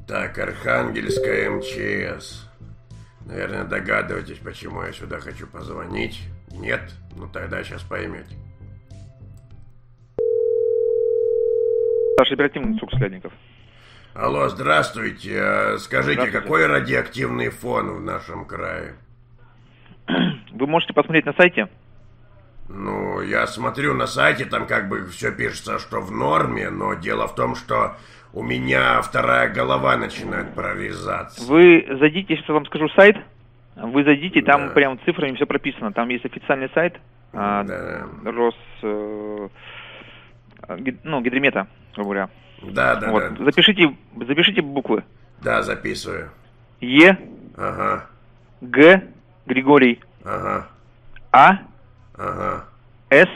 Так, Архангельская МЧС. Наверное, догадываетесь, почему я сюда хочу позвонить? Нет? Ну тогда сейчас поймете. Старший оперативный ЦУК Слядников. Алло, здравствуйте. Скажите, какой радиоактивный фон в нашем крае? Вы можете посмотреть на сайте. Ну, я смотрю на сайте, там как бы все пишется, что в норме, но дело в том, что у меня вторая голова начинает прорезаться. Вы зайдите, сейчас я вам скажу сайт. Вы зайдите, там прям цифрами все прописано. Там есть официальный сайт Гидромета, грубо говоря. Да. Запишите буквы. Да, записываю. Е. Ага. Г. Григорий. Ага. А. Ага. С.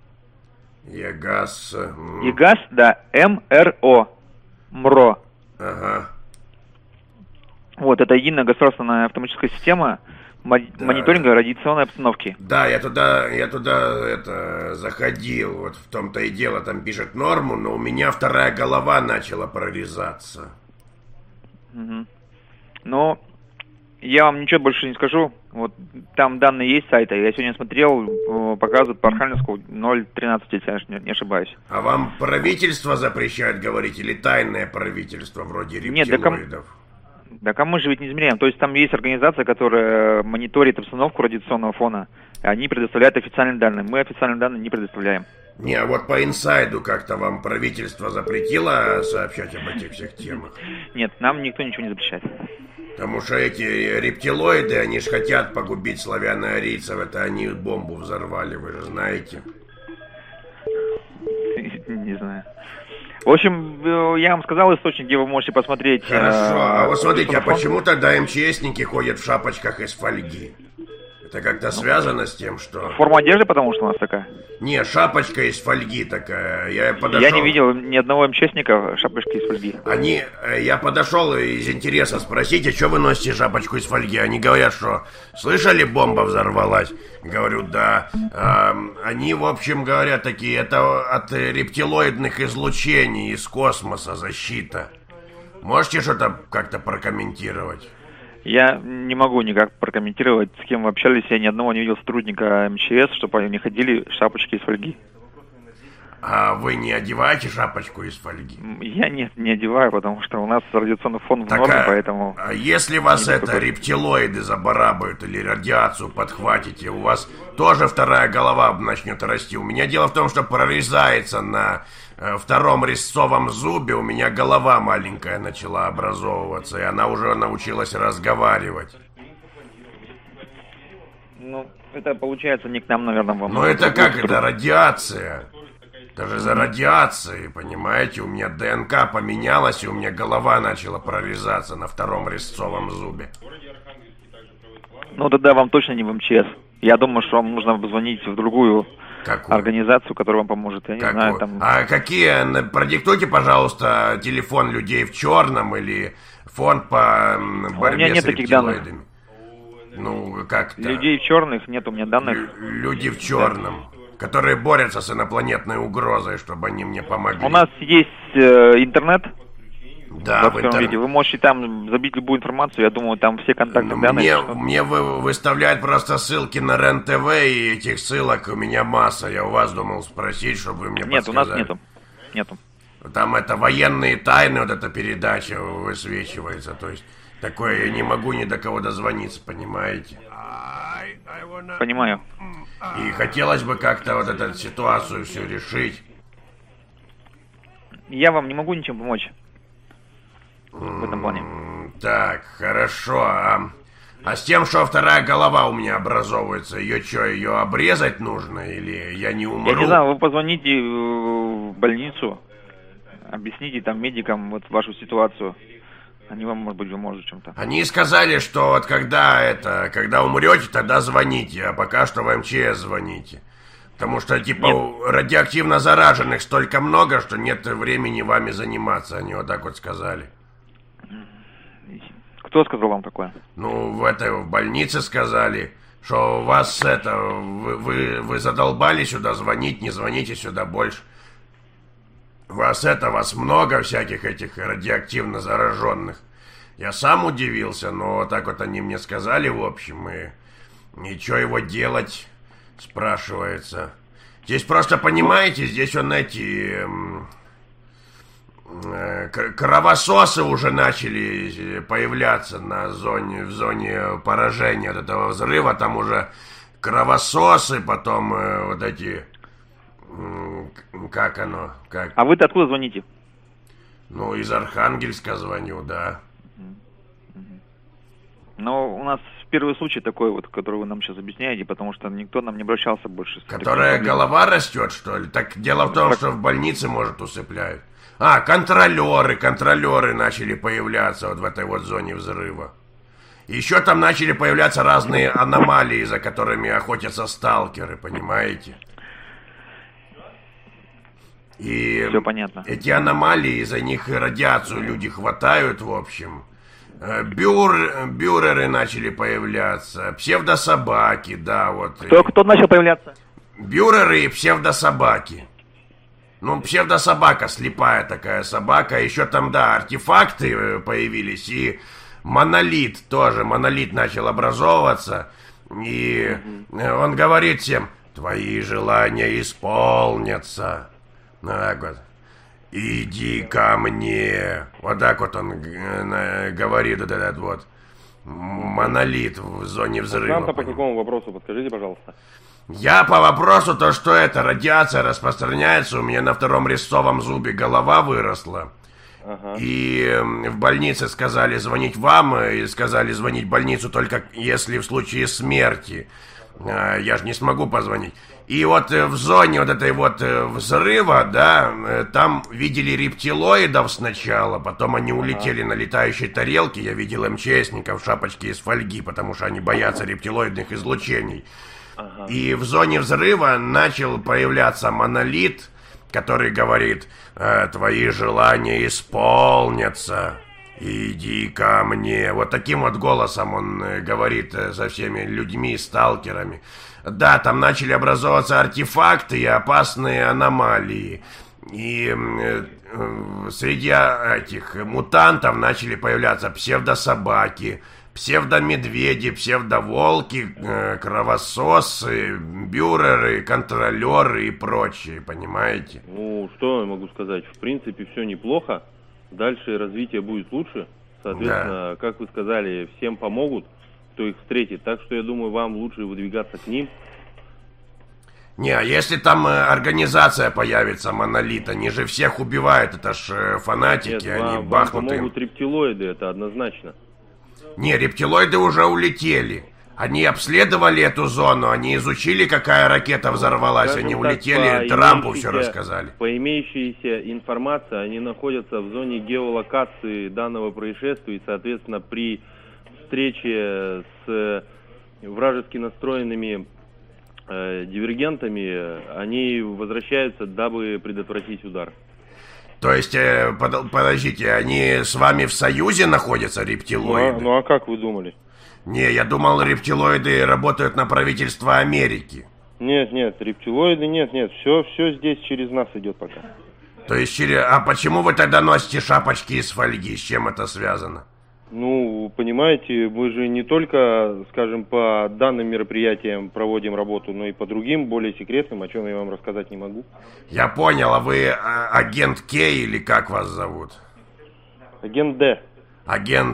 Егас. Егас, да. МРО. МРО. Ага. Вот, это единая государственная автоматическая система мониторинга радиационной обстановки. Да, я туда заходил, вот в том-то и дело, там пишет норму, но у меня вторая голова начала прорезаться. Угу. Но я вам ничего больше не скажу. Вот там данные есть сайта. Я сегодня смотрел, показывают по Архангельску 0,13, если я не ошибаюсь. А вам правительство запрещает говорить или тайное правительство вроде рептилоидов? Да кому же ведь не измеряем? То есть там есть организация, которая мониторит обстановку радиационного фона. И они предоставляют официальные данные. Мы официальные данные не предоставляем. Не, а вот по инсайду как-то вам правительство запретило сообщать об этих всех темах? Нет, нам никто ничего не запрещает. Потому что эти рептилоиды, они же хотят погубить славяно-арийцев. Это они бомбу взорвали, вы же знаете. Не знаю. В общем, я вам сказал источник, где вы можете посмотреть. Хорошо, а вот смотрите, а почему тогда МЧСники ходят в шапочках из фольги? Это как-то связано с тем, что... Форма одежды, потому что у нас такая? Не, шапочка из фольги такая. Я не видел ни одного МЧСника шапочки из фольги. Я подошел из интереса спросить, а что вы носите шапочку из фольги? Они говорят, что слышали, бомба взорвалась? Говорю, да. Они, в общем, говорят такие, это от рептилоидных излучений из космоса защита. Можете что-то как-то прокомментировать? Я не могу никак прокомментировать, с кем вы общались. Я ни одного не видел сотрудника МЧС, чтобы они ходили в шапочке из фольги. А вы не одеваете шапочку из фольги? Я не одеваю, потому что у нас радиационный фон в норме, поэтому... А если вас рептилоиды забарабают или радиацию подхватите, у вас тоже вторая голова начнет расти. У меня дело в том, что прорезается на втором резцовом зубе, у меня голова маленькая начала образовываться, и она уже научилась разговаривать. Ну, это получается не к нам, наверное, вам. Ну это как? Это радиация. Даже за радиацией, понимаете, у меня ДНК поменялась, и у меня голова начала прорезаться на втором резцовом зубе. Ну тогда вам точно не в МЧС. Я думаю, что вам нужно позвонить в другую организацию, которая вам поможет. Я не знаю, там... А какие? Продиктуйте, пожалуйста, телефон людей в черном или фонд по борьбе с рептилоидами. Ну, как-то... Людей в черных нет у меня данных. Люди в черном, которые борются с инопланетной угрозой, чтобы они мне помогли. У нас есть интернет. Да, в интернете. Вы можете там забить любую информацию, я думаю, там все контакты данные. Мне выставляют просто ссылки на РЕН-ТВ, и этих ссылок у меня масса. Я у вас думал спросить, чтобы вы мне подсказали. Нет, у нас нету. Там это военные тайны, вот эта передача высвечивается, то есть такое я не могу ни до кого дозвониться, понимаете? Понимаю. И хотелось бы как-то вот эту ситуацию все решить. Я вам не могу ничем помочь в этом плане. Так, хорошо. А с тем, что вторая голова у меня образовывается, ее что, ее обрезать нужно или я не умру? Я не знаю, вы позвоните в больницу, объясните там медикам вот вашу ситуацию. Они вам, может быть, поможет чем-то. Они сказали, что вот когда умрете, тогда звоните, а пока что в МЧС звоните. Потому что, радиоактивно зараженных столько много, что нет времени вами заниматься. Они вот так вот сказали. Кто сказал вам такое? Ну, в больнице сказали, что у вас вы задолбали сюда звонить, не звоните сюда больше. вас много всяких этих радиоактивно зараженных. Я сам удивился, но вот так вот они мне сказали, в общем, и ничего его делать, спрашивается. Здесь просто, понимаете, здесь он эти... кровососы уже начали появляться в зоне поражения от этого взрыва. Там уже кровососы, потом вот эти... Как оно? Как? А вы-то откуда звоните? Ну, из Архангельска звоню, да. Но у нас первый случай такой вот, который вы нам сейчас объясняете, потому что никто нам не обращался больше. Которая голова растет, что ли? Так дело в том, что в больнице, может, усыпляют. А, контролеры начали появляться вот в этой вот зоне взрыва. Еще там начали появляться разные аномалии, за которыми охотятся сталкеры, понимаете? И все понятно. Эти аномалии, за них радиацию люди хватают, в общем. Бюреры начали появляться, псевдособаки, да, вот. Кто начал появляться? Бюреры и псевдособаки. Ну, псевдособака, слепая такая собака. Еще там, да, артефакты появились. И монолит тоже. Монолит начал образовываться. И он говорит всем: твои желания исполнятся. Ну, так вот. Иди ко мне. Вот так вот он говорит, вот этот вот монолит в зоне взрыва. Нам-то по какому вопросу, подскажите, пожалуйста. Я по вопросу, то что это радиация распространяется. У меня на втором резцовом зубе голова выросла. Ага. И в больнице сказали звонить вам. И сказали звонить в больницу только если в случае смерти. Я же не смогу позвонить. И вот в зоне вот этой вот взрыва, да, там видели рептилоидов сначала, потом они улетели на летающей тарелке. Я видел МЧСников в шапочке из фольги, потому что они боятся рептилоидных излучений. И в зоне взрыва начал появляться монолит, который говорит: твои желания исполнятся, иди ко мне. Вот таким вот голосом он говорит со всеми людьми, сталкерами. Да, там начали образовываться артефакты и опасные аномалии. И среди этих мутантов начали появляться псевдособаки, псевдомедведи, псевдоволки, кровососы, бюреры, контролеры и прочие, понимаете? Ну, что я могу сказать? В принципе, все неплохо. Дальше развитие будет лучше. Соответственно, как вы сказали, всем помогут, кто их встретит. Так что я думаю, вам лучше выдвигаться к ним. Не, а если там организация появится, монолит, они же всех убивают, это ж фанатики, Нет, они вам бахнутые. помогут рептилоиды, это однозначно. Не, рептилоиды уже улетели. Они обследовали эту зону, они изучили, какая ракета взорвалась, Скажем они так, улетели, Трампу все рассказали. По имеющейся информации, они находятся в зоне геолокации данного происшествия, и, соответственно, при встрече с вражески настроенными дивергентами, они возвращаются, дабы предотвратить удар. То есть, подождите, они с вами в союзе находятся, рептилоиды? Ну а как вы думали? Не, я думал, рептилоиды работают на правительство Америки. Нет, рептилоиды нет, все здесь через нас идет пока. То есть, а почему вы тогда носите шапочки из фольги? С чем это связано? Ну, понимаете, мы же не только, скажем, по данным мероприятиям проводим работу, но и по другим, более секретным, о чем я вам рассказать не могу. Я понял, а вы агент Кей или как вас зовут? Агент Д. Агент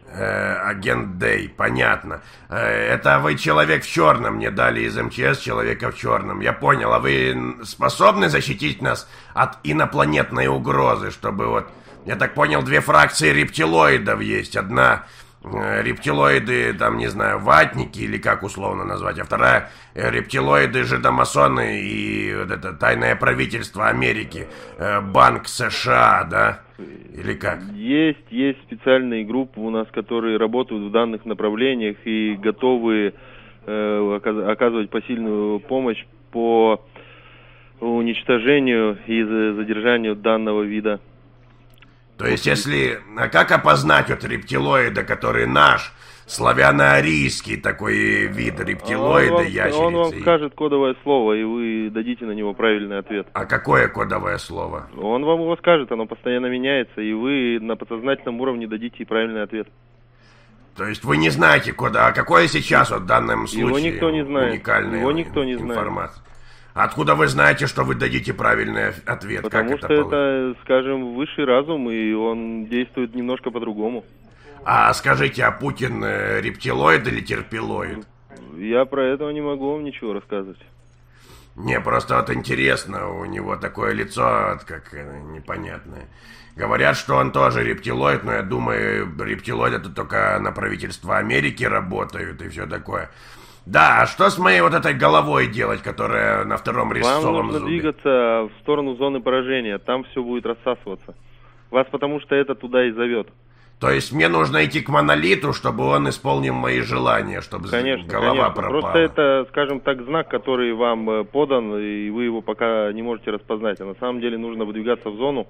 Дэй, понятно. Это вы человек в черном, мне дали из МЧС человека в черном. Я понял, а вы способны защитить нас от инопланетной угрозы, чтобы вот... Я так понял, две фракции рептилоидов есть. Одна рептилоиды, там, не знаю, ватники или как условно назвать, а вторая рептилоиды, жидомасоны и вот это тайное правительство Америки, Банк США, да? Или как? Есть специальные группы у нас, которые работают в данных направлениях и готовы оказывать посильную помощь по уничтожению и задержанию данного вида То есть, если... А как опознать вот рептилоида, который наш, славяно-арийский такой вид рептилоида, ящерицы? Он вам скажет кодовое слово, и вы дадите на него правильный ответ. А какое кодовое слово? Он вам его скажет, оно постоянно меняется, и вы на подсознательном уровне дадите правильный ответ. То есть вы не знаете кода, а какое сейчас вот в данном случае его никто не знает. Уникальная Его никто не информация? Знает. Откуда вы знаете, что вы дадите правильный ответ? Потому как что это, скажем, высший разум, и он действует немножко по-другому. А скажите, а Путин рептилоид или терпилоид? Я про этого не могу вам ничего рассказывать. Не, просто вот интересно, у него такое лицо, вот, как непонятное. Говорят, что он тоже рептилоид, но я думаю, рептилоиды это только на правительство Америки работают и все такое. Да, а что с моей вот этой головой делать, которая на втором резцовом зубе? Вам нужно двигаться в сторону зоны поражения, там все будет рассасываться. Вас потому что это туда и зовет. То есть мне нужно идти к монолиту, чтобы он исполнил мои желания, чтобы голова пропала. Просто это, скажем так, знак, который вам подан, и вы его пока не можете распознать. А на самом деле нужно выдвигаться в зону,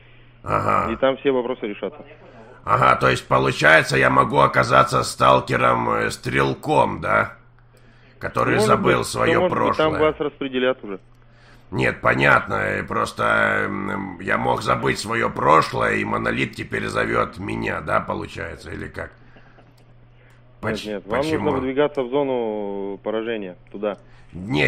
и там все вопросы решатся. Ага, то есть получается, я могу оказаться сталкером-стрелком, да? Который забыл свое прошлое. Там вас распределят уже. Нет, понятно, просто я мог забыть свое прошлое, и монолит теперь зовет меня, да, получается, или как? Нет, вам нужно выдвигаться в зону поражения, туда. Не,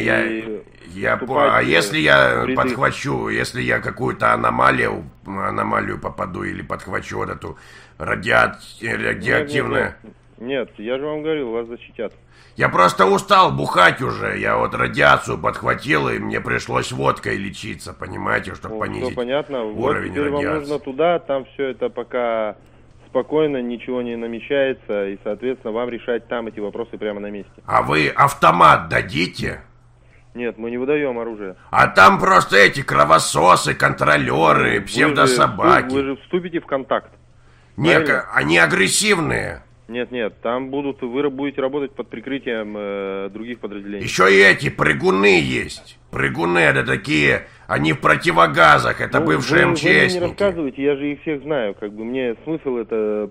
а если я подхвачу, если я какую-то аномалию попаду или подхвачу вот эту радиоактивную... Нет, я же вам говорил, вас защитят. Я просто устал бухать уже, я вот радиацию подхватил, и мне пришлось водкой лечиться, понимаете, чтобы понизить понятно. уровень теперь радиации. Вам нужно туда, там все это пока спокойно, ничего не намечается, и, соответственно, вам решать там эти вопросы прямо на месте. А вы автомат дадите? Нет, мы не выдаем оружие. А там просто эти кровососы, контролеры, псевдособаки. Вы же вступите в контакт. Нет, они агрессивные. Нет, там вы будете работать под прикрытием других подразделений. Еще и эти прыгуны есть. Прыгуны это такие, они в противогазах, это бывшие МЧСники. Вы мне не рассказывайте, я же их всех знаю, мне смысл это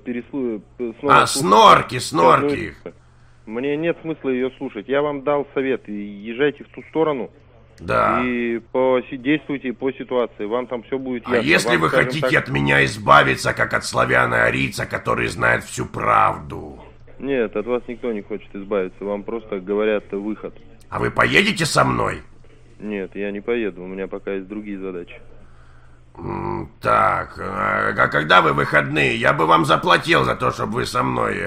снорки их. Мне нет смысла ее слушать, я вам дал совет, езжайте в ту сторону. Да. И действуйте по ситуации, вам там все будет ясно. А если вы хотите от меня избавиться, как от славяна-арийца, который знает всю правду? Нет, от вас никто не хочет избавиться, вам просто говорят выход. А вы поедете со мной? Нет, я не поеду, у меня пока есть другие задачи. Так, а когда вы выходные? Я бы вам заплатил за то, чтобы вы со мной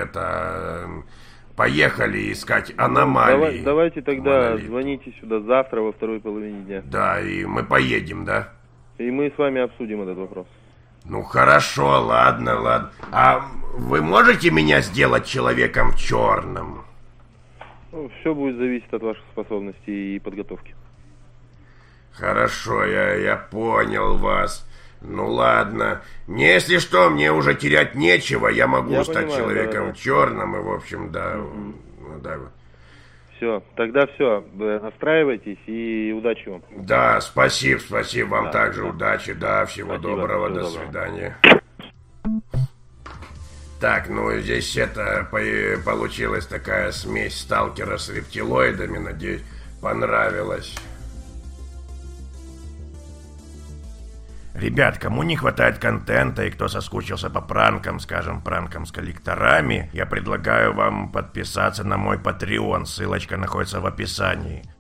поехали искать аномалии. Давайте тогда звоните сюда завтра во второй половине дня. Да, и мы поедем, да? И мы с вами обсудим этот вопрос. Ну хорошо, ладно. А вы можете меня сделать человеком в черном? Все будет зависеть от ваших способностей и подготовки. Хорошо, я понял вас. Ну ладно. Мне, если что, мне уже терять нечего. Я могу стать человеком черным. И, в общем, да. Да. Все, тогда все. Настраивайтесь и удачи вам. Да, спасибо вам также. Удачи, да, всего доброго, до свидания. Так, здесь получилась такая смесь сталкера с рептилоидами. Надеюсь, понравилось. Ребят, кому не хватает контента и кто соскучился по пранкам, скажем, пранкам с коллекторами, я предлагаю вам подписаться на мой Patreon, ссылочка находится в описании.